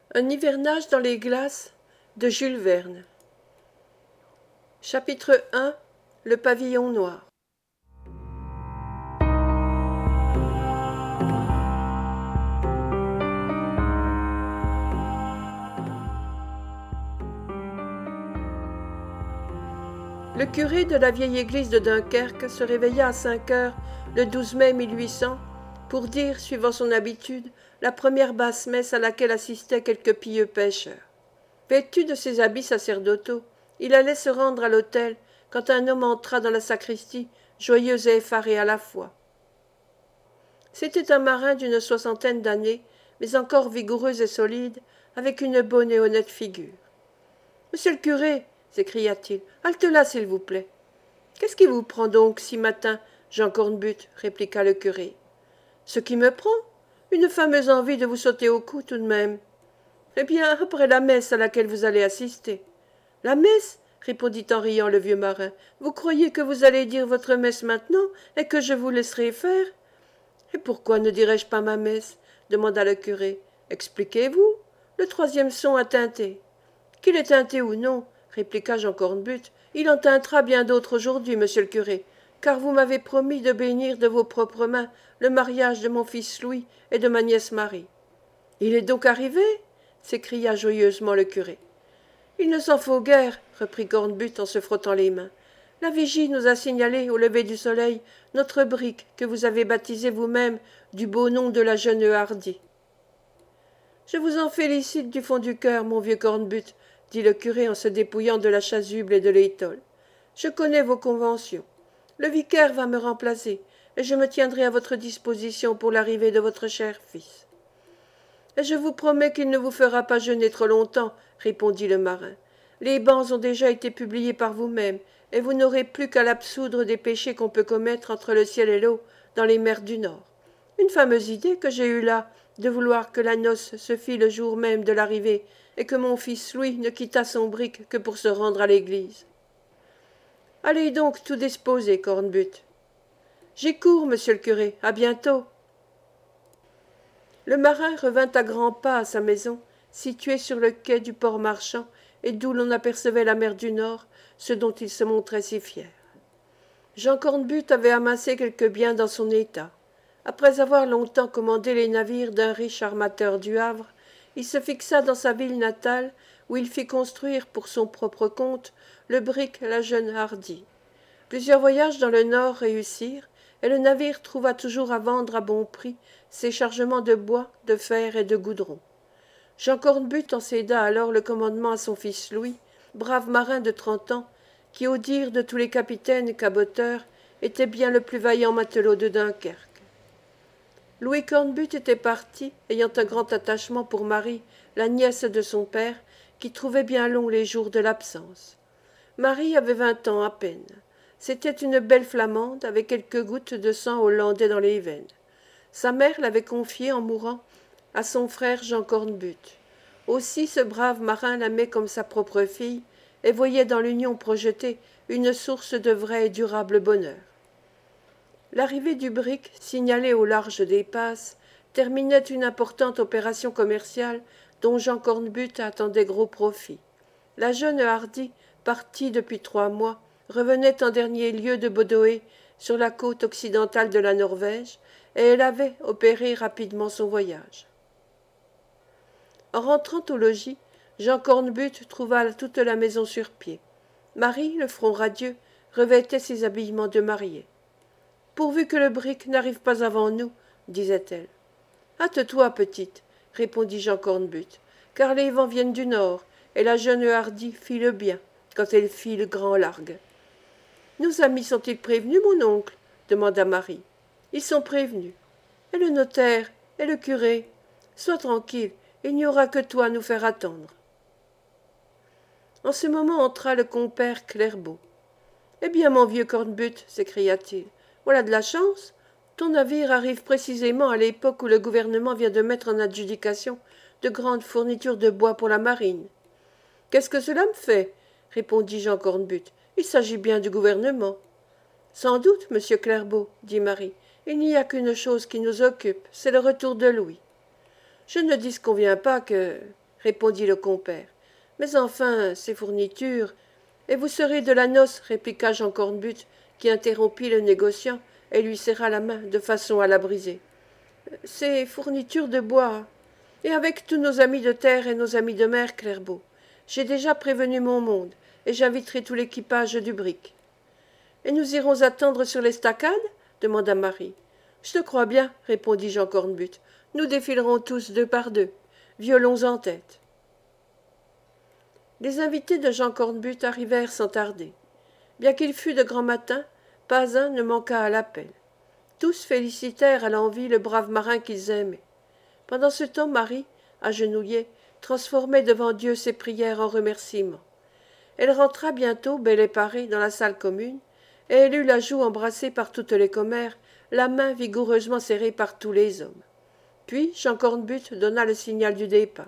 Un hivernage dans les glaces de Jules Verne. Chapitre 1. Le pavillon noir. Le curé de la vieille église de Dunkerque se réveilla à 5 heures le 12 mai 1800 pour dire, suivant son habitude, la première basse-messe à laquelle assistaient quelques pieux pêcheurs. Vêtu de ses habits sacerdotaux, il allait se rendre à l'autel quand un homme entra dans la sacristie, joyeux et effaré à la fois. C'était un marin d'une soixantaine d'années, mais encore vigoureux et solide, avec une bonne et honnête figure. « Monsieur le curé !» s'écria-t-il, « halte là, s'il vous plaît. »« Qu'est-ce qui vous prend donc, si matin, Jean Cornbutte ?» répliqua le curé. « Ce qui me prend ? Une fameuse envie de vous sauter au cou, tout de même. » « Eh bien, après la messe à laquelle vous allez assister. »« La messe ?» répondit en riant le vieux marin. « Vous croyez que vous allez dire votre messe maintenant et que je vous laisserai faire ?»« Et pourquoi ne dirais-je pas ma messe ?» demanda le curé. « Expliquez-vous. Le troisième son a teinté. »« Qu'il ait teinté ou non, » répliqua Jean Cornbutte, « il en teintera bien d'autres aujourd'hui, monsieur le curé, car vous m'avez promis de bénir de vos propres mains le mariage de mon fils Louis et de ma nièce Marie. »« Il est donc arrivé ?» s'écria joyeusement le curé. « Il ne s'en faut guère, » reprit Cornbutte en se frottant les mains. « La vigie nous a signalé, au lever du soleil, notre brique que vous avez baptisée vous-même du beau nom de la jeune Hardy. »« Je vous en félicite du fond du cœur, mon vieux Cornbutte, » dit le curé en se dépouillant de la chasuble et de l'étole. « Je connais vos conventions. Le vicaire va me remplacer, et je me tiendrai à votre disposition pour l'arrivée de votre cher fils. » « Et je vous promets qu'il ne vous fera pas jeûner trop longtemps, » répondit le marin. « Les bans ont déjà été publiés par vous-même, et vous n'aurez plus qu'à l'absoudre des péchés qu'on peut commettre entre le ciel et l'eau dans les mers du Nord. Une fameuse idée que j'ai eue là, de vouloir que la noce se fît le jour même de l'arrivée, et que mon fils Louis ne quittât son brick que pour se rendre à l'église. Allez donc tout disposer, Cornbutte. J'y cours, monsieur le curé, à bientôt. » Le marin revint à grands pas à sa maison, située sur le quai du port marchand et d'où l'on apercevait la mer du Nord, ce dont il se montrait si fier. Jean Cornbutte avait amassé quelques biens dans son état. Après avoir longtemps commandé les navires d'un riche armateur du Havre, il se fixa dans sa ville natale, où il fit construire pour son propre compte le brick La Jeune Hardy. Plusieurs voyages dans le Nord réussirent, et le navire trouva toujours à vendre à bon prix ses chargements de bois, de fer et de goudron. Jean Cornbutte en céda alors le commandement à son fils Louis, brave marin de 30 ans, qui, au dire de tous les capitaines caboteurs, était bien le plus vaillant matelot de Dunkerque. Louis Cornbutte était parti, ayant un grand attachement pour Marie, la nièce de son père, qui trouvait bien longs les jours de l'absence. Marie avait 20 ans à peine. C'était une belle flamande, avec quelques gouttes de sang hollandais dans les veines. Sa mère l'avait confiée, en mourant, à son frère Jean Cornbutte. Aussi ce brave marin l'aimait comme sa propre fille, et voyait dans l'union projetée une source de vrai et durable bonheur. L'arrivée du brick, signalée au large des passes, terminait une importante opération commerciale dont Jean Cornbutte attendait gros profit. La jeune Hardy, partie depuis 3 mois, revenait en dernier lieu de Bodoé, sur la côte occidentale de la Norvège, et elle avait opéré rapidement son voyage. En rentrant au logis, Jean Cornbutte trouva toute la maison sur pied. Marie, le front radieux, revêtait ses habillements de mariée. « Pourvu que le brick n'arrive pas avant nous, » disait-elle. « Hâte-toi, petite, » répondit Jean Cornbutte, « car les vents viennent du nord, et la jeune Hardy file bien, quand elle file grand largue. »« Nos amis sont-ils prévenus, mon oncle ?» demanda Marie. « Ils sont prévenus. Et le notaire, et le curé. Sois tranquille, il n'y aura que toi à nous faire attendre. » En ce moment entra le compère Clerbeau. « Eh bien, mon vieux Cornbutte, s'écria-t-il, voilà de la chance. Ton navire arrive précisément à l'époque où le gouvernement vient de mettre en adjudication de grandes fournitures de bois pour la marine. »« Qu'est-ce que cela me fait ?» répondit Jean Cornbutte. « Il s'agit bien du gouvernement. »« Sans doute, monsieur Clerbeau, » dit Marie. « Il n'y a qu'une chose qui nous occupe, c'est le retour de Louis. Je ne disconviens pas que... » répondit le compère. Mais enfin, ces fournitures. Et vous serez de la noce, répliqua Jean Cornbutte, qui interrompit le négociant et lui serra la main de façon à la briser. Ces fournitures de bois. Et avec tous nos amis de terre et nos amis de mer, Clairbeau. J'ai déjà prévenu mon monde, et j'inviterai tout l'équipage du brick. Et nous irons attendre sur l'estacade demanda Marie. Je te crois bien, répondit Jean Cornbutte. Nous défilerons tous deux par deux, violons en tête. Les invités de Jean Cornbutte arrivèrent sans tarder. Bien qu'il fût de grand matin, pas un ne manqua à l'appel. Tous félicitèrent à l'envi le brave marin qu'ils aimaient. Pendant ce temps, Marie, agenouillée, transformait devant Dieu ses prières en remerciements. Elle rentra bientôt, belle et parée, dans la salle commune, et elle eut la joue embrassée par toutes les commères, la main vigoureusement serrée par tous les hommes. Puis Jean Cornbutte donna le signal du départ.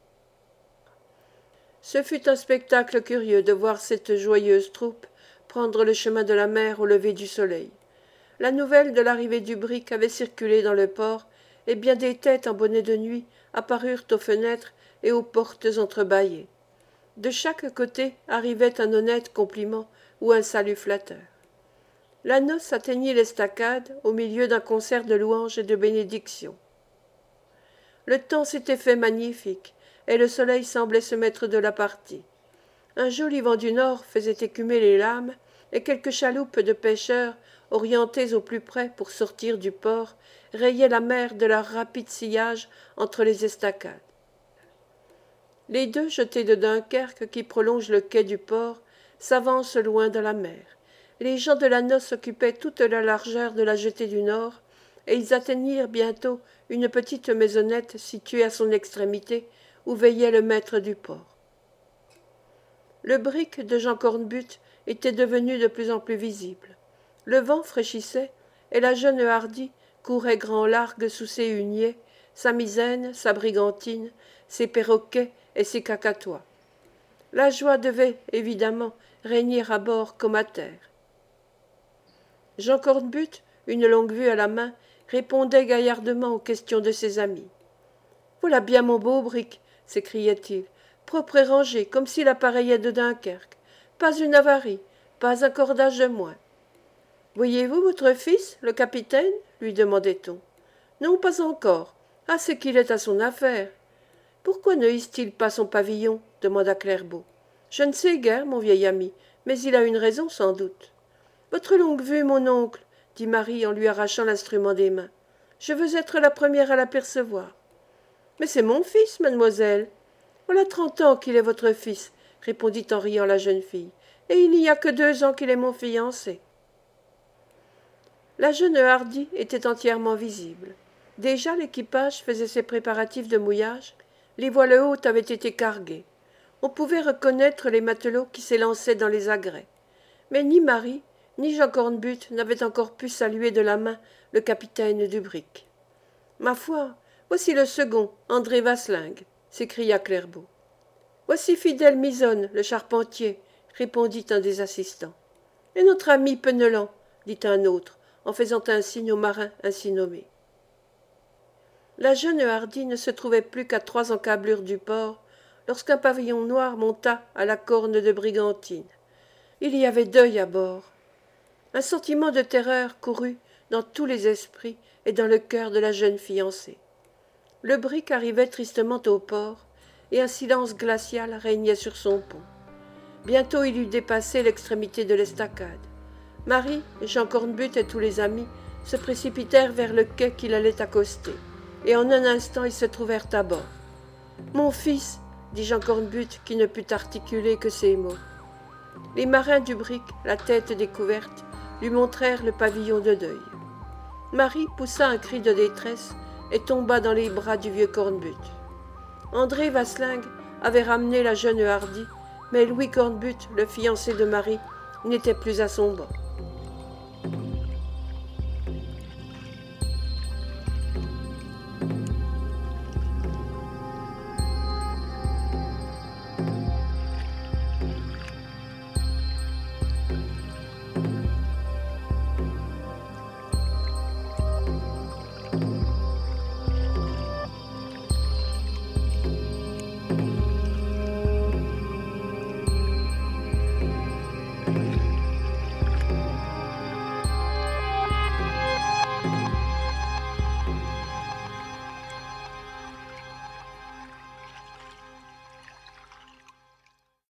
Ce fut un spectacle curieux de voir cette joyeuse troupe prendre le chemin de la mer au lever du soleil. La nouvelle de l'arrivée du brick avait circulé dans le port, et bien des têtes en bonnet de nuit apparurent aux fenêtres et aux portes entrebâillées. De chaque côté arrivait un honnête compliment ou un salut flatteur. La noce atteignit l'estacade au milieu d'un concert de louanges et de bénédictions. Le temps s'était fait magnifique, et le soleil semblait se mettre de la partie. Un joli vent du nord faisait écumer les lames, et quelques chaloupes de pêcheurs, orientées au plus près pour sortir du port, rayaient la mer de leur rapide sillage entre les estacades. Les deux jetées de Dunkerque qui prolongent le quai du port s'avancent loin dans la mer. Les gens de la noce occupaient toute la largeur de la jetée du nord, et ils atteignirent bientôt une petite maisonnette située à son extrémité, où veillait le maître du port. Le brick de Jean Cornbutte était devenu de plus en plus visible. Le vent fraîchissait, et la jeune hardie courait grand largue sous ses huniers, sa misaine, sa brigantine, ses perroquets et ses cacatois. La joie devait, évidemment, régner à bord comme à terre. Jean Cornbutte, une longue vue à la main, répondait gaillardement aux questions de ses amis. « Voilà bien mon beau brick !» s'écriait-il, « propre et rangé, comme s'il appareillait de Dunkerque. Pas une avarie, pas un cordage de moins. »« Voyez-vous votre fils, le capitaine ?» lui demandait-on. « Non, pas encore. Ah, c'est qu'il est à son affaire. »« Pourquoi ne hisse-t-il pas son pavillon ?» demanda Clairbeau. « Je ne sais guère, mon vieil ami, mais il a une raison sans doute. »« Votre longue vue, mon oncle, » dit Marie en lui arrachant l'instrument des mains. « Je veux être la première à l'apercevoir. »« Mais c'est mon fils, mademoiselle. »« Voilà 30 ans qu'il est votre fils, » répondit en riant la jeune fille, « et il n'y a que 2 ans qu'il est mon fiancé. » La jeune hardie était entièrement visible. Déjà l'équipage faisait ses préparatifs de mouillage, les voiles hautes avaient été carguées. On pouvait reconnaître les matelots qui s'élançaient dans les agrès. Mais ni Marie, ni Jean Cornbutte n'avaient encore pu saluer de la main le capitaine du brick. « Ma foi, voici le second, André Vasling !» s'écria Clairbeau. « Voici Fidèle Misonne, le charpentier !» répondit un des assistants. « Et notre ami Penellan !» dit un autre, en faisant un signe au marin ainsi nommé. La jeune hardie ne se trouvait plus qu'à 3 encablures du port, lorsqu'un pavillon noir monta à la corne de brigantine. Il y avait deuil à bord. Un sentiment de terreur courut dans tous les esprits et dans le cœur de la jeune fiancée. Le brick arrivait tristement au port, et un silence glacial régnait sur son pont. Bientôt il eut dépassé l'extrémité de l'estacade. Marie, Jean Cornbutte et tous les amis se précipitèrent vers le quai qu'il allait accoster, et en un instant ils se trouvèrent à bord. « Mon fils !» dit Jean Cornbutte, qui ne put articuler que ces mots. Les marins du brick, la tête découverte, lui montrèrent le pavillon de deuil. Marie poussa un cri de détresse et tomba dans les bras du vieux Cornbutte. André Vasling avait ramené la jeune hardie, mais Louis Cornbutte, le fiancé de Marie, n'était plus à son banc.